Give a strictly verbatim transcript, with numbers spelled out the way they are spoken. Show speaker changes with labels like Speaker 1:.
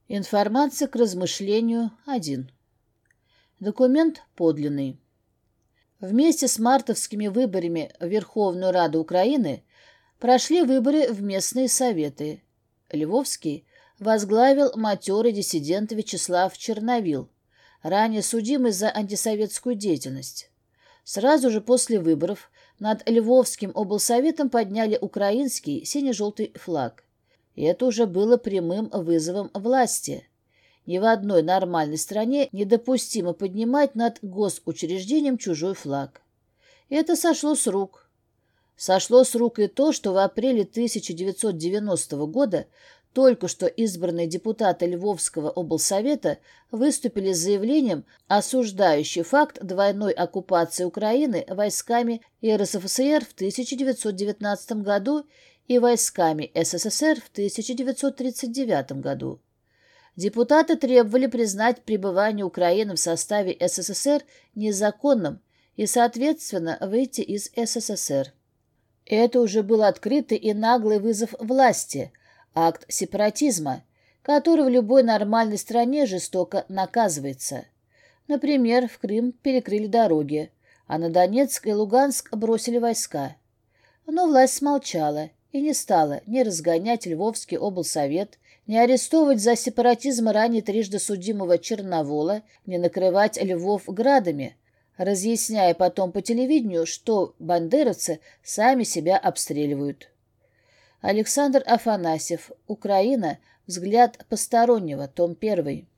Speaker 1: Информация к размышлению один. Документ подлинный. Вместе с мартовскими выборами в Верховную Раду Украины прошли выборы в местные советы. Львовский возглавил матерый диссидент Вячеслав Черновил, ранее судимый за антисоветскую деятельность. Сразу же после выборов над Львовским облсоветом подняли украинский сине-желтый флаг. И это уже было прямым вызовом власти. Ни в одной нормальной стране недопустимо поднимать над госучреждением чужой флаг. И это сошло с рук. Сошло с рук и то, что в апреле тысяча девятьсот девяностого года только что избранные депутаты Львовского облсовета выступили с заявлением, осуждающим факт двойной оккупации Украины войсками РСФСР в тысяча девятьсот девятнадцатом году и войсками СССР в тысяча девятьсот тридцать девятом году. Депутаты требовали признать пребывание Украины в составе СССР незаконным и, соответственно, выйти из СССР. Это уже был открытый и наглый вызов власти, акт сепаратизма, который в любой нормальной стране жестоко наказывается. Например, в Крым перекрыли дороги, а на Донецк и Луганск бросили войска. Но власть смолчала и не стала ни разгонять Львовский облсовет, ни арестовывать за сепаратизм ранее трижды судимого Черновола, ни накрывать Львов градами, разъясняя потом по телевидению, что бандеровцы сами себя обстреливают. Александр Афанасьев. Украина. Взгляд постороннего. Том первый.